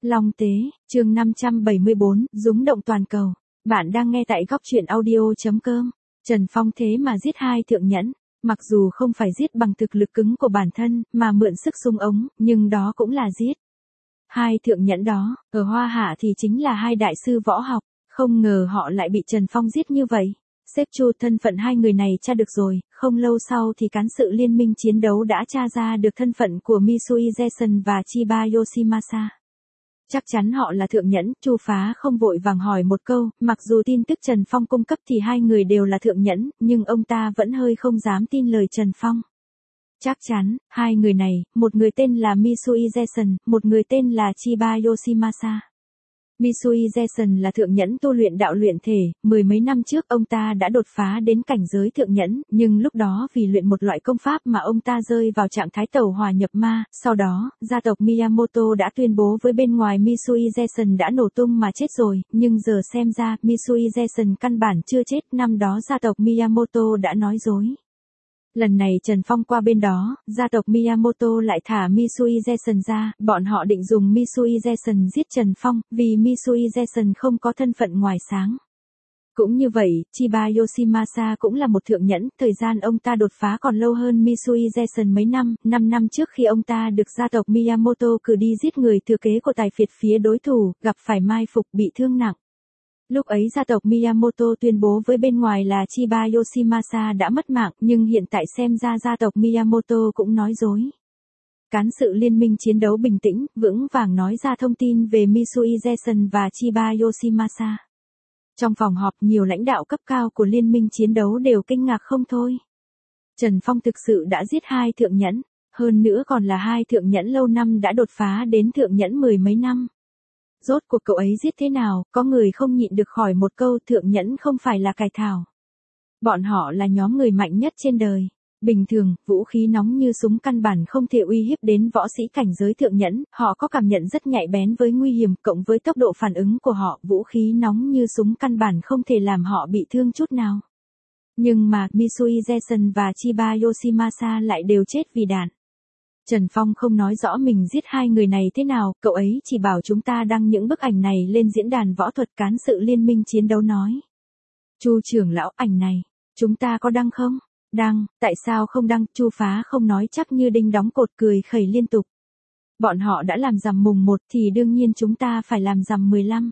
Long Tế, chương 574, rúng động toàn cầu. Bạn đang nghe tại góc truyện audio.com. Trần Phong thế mà giết hai thượng nhẫn, mặc dù không phải giết bằng thực lực cứng của bản thân, mà mượn sức súng ống, nhưng đó cũng là giết. Hai thượng nhẫn đó, ở Hoa Hạ thì chính là hai đại sư võ học, không ngờ họ lại bị Trần Phong giết như vậy. Sếp Chu thân phận hai người này tra được rồi, không lâu sau thì cán sự liên minh chiến đấu đã tra ra được thân phận của Misui Jason và Chiba Yoshimasa. Chắc chắn họ là thượng nhẫn, Chu Phá không vội vàng hỏi một câu, mặc dù tin tức Trần Phong cung cấp thì hai người đều là thượng nhẫn, nhưng ông ta vẫn hơi không dám tin lời Trần Phong. Chắc chắn, hai người này, một người tên là Misui Jason, một người tên là Chiba Yoshimasa. Misui Jason là thượng nhẫn tu luyện đạo luyện thể, mười mấy năm trước ông ta đã đột phá đến cảnh giới thượng nhẫn, nhưng lúc đó vì luyện một loại công pháp mà ông ta rơi vào trạng thái tẩu hỏa nhập ma, sau đó, gia tộc Miyamoto đã tuyên bố với bên ngoài Misui Jason đã nổ tung mà chết rồi, nhưng giờ xem ra, Misui Jason căn bản chưa chết, năm đó gia tộc Miyamoto đã nói dối. Lần này Trần Phong qua bên đó, gia tộc Miyamoto lại thả Misui Jason ra, bọn họ định dùng Misui Jason giết Trần Phong, vì Misui Jason không có thân phận ngoài sáng. Cũng như vậy, Chiba Yoshimasa cũng là một thượng nhẫn, thời gian ông ta đột phá còn lâu hơn Misui Jason mấy năm, 5 năm trước khi ông ta được gia tộc Miyamoto cử đi giết người thừa kế của tài phiệt phía đối thủ, gặp phải mai phục bị thương nặng. Lúc ấy gia tộc Miyamoto tuyên bố với bên ngoài là Chiba Yoshimasa đã mất mạng, nhưng hiện tại xem ra gia tộc Miyamoto cũng nói dối. Cán sự liên minh chiến đấu bình tĩnh, vững vàng nói ra thông tin về Misui Jason và Chiba Yoshimasa. Trong phòng họp nhiều lãnh đạo cấp cao của liên minh chiến đấu đều kinh ngạc không thôi. Trần Phong thực sự đã giết hai thượng nhẫn, hơn nữa còn là hai thượng nhẫn lâu năm đã đột phá đến thượng nhẫn mười mấy năm. Rốt cuộc cậu ấy giết thế nào, có người không nhịn được hỏi một câu, thượng nhẫn không phải là cải thảo. Bọn họ là nhóm người mạnh nhất trên đời. Bình thường, vũ khí nóng như súng căn bản không thể uy hiếp đến võ sĩ cảnh giới thượng nhẫn, họ có cảm nhận rất nhạy bén với nguy hiểm, cộng với tốc độ phản ứng của họ, vũ khí nóng như súng căn bản không thể làm họ bị thương chút nào. Nhưng mà, Misui Jason và Chiba Yoshimasa lại đều chết vì đạn. Trần Phong không nói rõ mình giết hai người này thế nào, cậu ấy chỉ bảo chúng ta đăng những bức ảnh này lên diễn đàn võ thuật cán sự liên minh chiến đấu nói. Chu trưởng lão, ảnh này, chúng ta có đăng không? Đăng, tại sao không đăng? Chu Phá không nói chắc như đinh đóng cột, cười khẩy liên tục. Bọn họ đã làm rằm mùng 1 thì đương nhiên chúng ta phải làm rằm 15.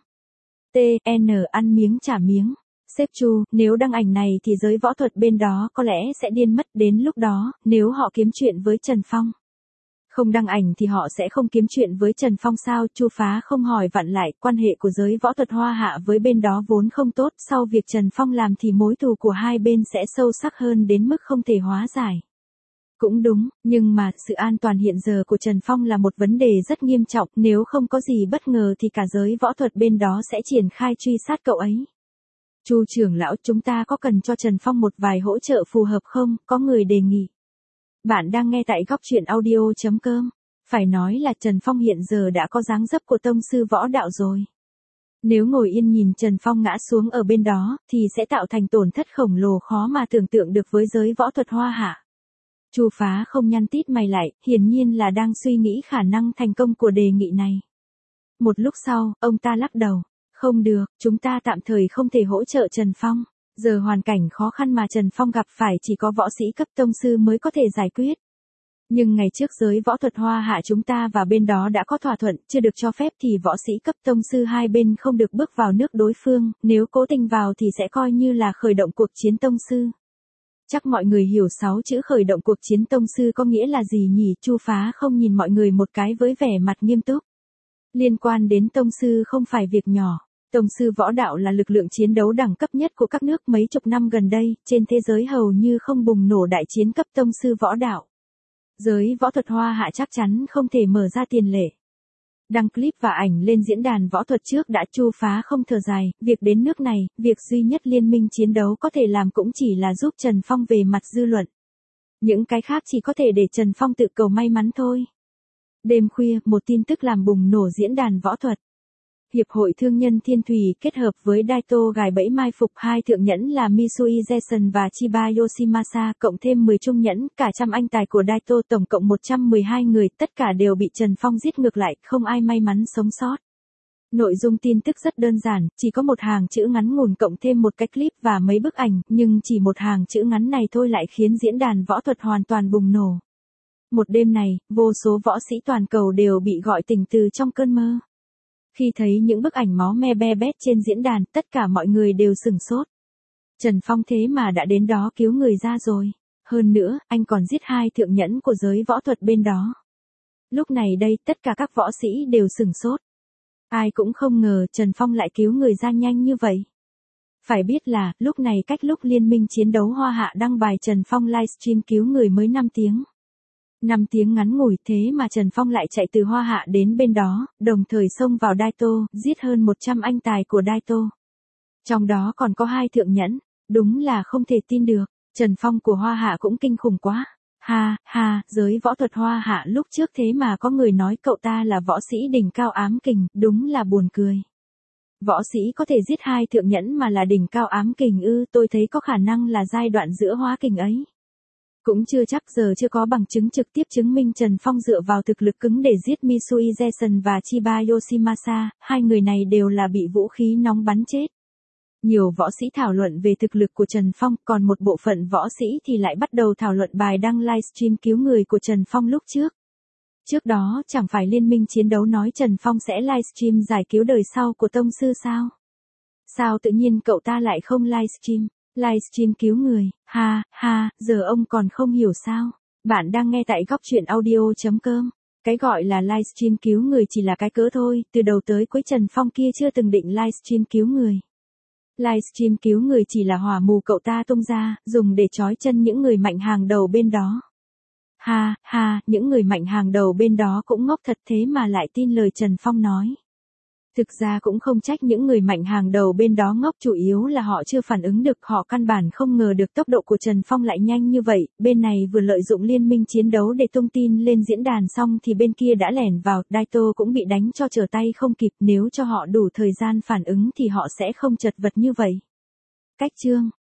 TN ăn miếng trả miếng. Sếp Chu, nếu đăng ảnh này thì giới võ thuật bên đó có lẽ sẽ điên mất, đến lúc đó, nếu họ kiếm chuyện với Trần Phong. Không đăng ảnh thì họ sẽ không kiếm chuyện với Trần Phong sao? Chu Phá không hỏi vặn lại, quan hệ của giới võ thuật Hoa Hạ với bên đó vốn không tốt, sau việc Trần Phong làm thì mối thù của hai bên sẽ sâu sắc hơn đến mức không thể hóa giải. Cũng đúng, nhưng mà, sự an toàn hiện giờ của Trần Phong là một vấn đề rất nghiêm trọng, nếu không có gì bất ngờ thì cả giới võ thuật bên đó sẽ triển khai truy sát cậu ấy. Chu trưởng lão, chúng ta có cần cho Trần Phong một vài hỗ trợ phù hợp không? Có người đề nghị. Bạn đang nghe tại góc truyện audio.com. Phải nói là Trần Phong hiện giờ đã có dáng dấp của tông sư võ đạo rồi. Nếu ngồi yên nhìn Trần Phong ngã xuống ở bên đó, thì sẽ tạo thành tổn thất khổng lồ khó mà tưởng tượng được với giới võ thuật Hoa Hạ. Chu Phá không nhăn tít mày lại, hiển nhiên là đang suy nghĩ khả năng thành công của đề nghị này. Một lúc sau, ông ta lắc đầu. Không được, chúng ta tạm thời không thể hỗ trợ Trần Phong. Giờ hoàn cảnh khó khăn mà Trần Phong gặp phải chỉ có võ sĩ cấp tông sư mới có thể giải quyết. Nhưng ngày trước giới võ thuật Hoa Hạ chúng ta và bên đó đã có thỏa thuận, chưa được cho phép thì võ sĩ cấp tông sư hai bên không được bước vào nước đối phương, nếu cố tình vào thì sẽ coi như là khởi động cuộc chiến tông sư. Chắc mọi người hiểu 6 chữ khởi động cuộc chiến tông sư có nghĩa là gì nhỉ? Chu Phá không nhìn mọi người một cái với vẻ mặt nghiêm túc. Liên quan đến tông sư không phải việc nhỏ. Tông sư võ đạo là lực lượng chiến đấu đẳng cấp nhất của các nước mấy chục năm gần đây, trên thế giới hầu như không bùng nổ đại chiến cấp tông sư võ đạo. Giới võ thuật Hoa Hạ chắc chắn không thể mở ra tiền lệ. Đăng clip và ảnh lên diễn đàn võ thuật trước đã. Chu Phá không thở dài, việc đến nước này, việc duy nhất liên minh chiến đấu có thể làm cũng chỉ là giúp Trần Phong về mặt dư luận. Những cái khác chỉ có thể để Trần Phong tự cầu may mắn thôi. Đêm khuya, một tin tức làm bùng nổ diễn đàn võ thuật. Hiệp hội Thương nhân Thiên Thủy kết hợp với Daito gài bẫy mai phục hai thượng nhẫn là Misui Jason và Chiba Yoshimasa, cộng thêm 10 trung nhẫn, cả trăm anh tài của Daito, tổng cộng 112 người, tất cả đều bị Trần Phong giết ngược lại, không ai may mắn sống sót. Nội dung tin tức rất đơn giản, chỉ có một hàng chữ ngắn ngủn cộng thêm một cái clip và mấy bức ảnh, nhưng chỉ một hàng chữ ngắn này thôi lại khiến diễn đàn võ thuật hoàn toàn bùng nổ. Một đêm này, vô số võ sĩ toàn cầu đều bị gọi tỉnh từ trong cơn mơ. Khi thấy những bức ảnh máu me be bét trên diễn đàn, tất cả mọi người đều sửng sốt. Trần Phong thế mà đã đến đó cứu người ra rồi. Hơn nữa, anh còn giết hai thượng nhẫn của giới võ thuật bên đó. Lúc này đây, tất cả các võ sĩ đều sửng sốt. Ai cũng không ngờ Trần Phong lại cứu người ra nhanh như vậy. Phải biết là, lúc này cách lúc Liên minh chiến đấu Hoa Hạ đăng bài Trần Phong livestream cứu người mới 5 tiếng. 5 tiếng ngắn ngủi thế mà Trần Phong lại chạy từ Hoa Hạ đến bên đó, đồng thời xông vào Daito, giết hơn 100 anh tài của Daito. Trong đó còn có hai thượng nhẫn, đúng là không thể tin được, Trần Phong của Hoa Hạ cũng kinh khủng quá. Ha, ha, giới võ thuật Hoa Hạ lúc trước thế mà có người nói cậu ta là võ sĩ đỉnh cao ám kình, đúng là buồn cười. Võ sĩ có thể giết hai thượng nhẫn mà là đỉnh cao ám kình ư, tôi thấy có khả năng là giai đoạn giữa hóa kình ấy. Cũng chưa chắc, giờ chưa có bằng chứng trực tiếp chứng minh Trần Phong dựa vào thực lực cứng để giết Misui Jason và Chiba Yoshimasa, hai người này đều là bị vũ khí nóng bắn chết. Nhiều võ sĩ thảo luận về thực lực của Trần Phong, còn một bộ phận võ sĩ thì lại bắt đầu thảo luận bài đăng livestream cứu người của Trần Phong lúc trước. Trước đó chẳng phải Liên minh chiến đấu nói Trần Phong sẽ livestream giải cứu đời sau của tông sư sao? Sao tự nhiên cậu ta lại không livestream? Livestream cứu người, ha, ha, giờ ông còn không hiểu sao? Bạn đang nghe tại góc truyện audio.com. Cái gọi là livestream cứu người chỉ là cái cớ thôi, từ đầu tới cuối Trần Phong kia chưa từng định livestream cứu người. Livestream cứu người chỉ là hỏa mù cậu ta tung ra, dùng để trói chân những người mạnh hàng đầu bên đó. Ha, ha, những người mạnh hàng đầu bên đó cũng ngốc thật thế mà lại tin lời Trần Phong nói. Thực ra cũng không trách những người mạnh hàng đầu bên đó ngốc, chủ yếu là họ chưa phản ứng được, họ căn bản không ngờ được tốc độ của Trần Phong lại nhanh như vậy, bên này vừa lợi dụng liên minh chiến đấu để tung tin lên diễn đàn xong thì bên kia đã lẻn vào, Daito cũng bị đánh cho trở tay không kịp, nếu cho họ đủ thời gian phản ứng thì họ sẽ không chật vật như vậy. Cách chương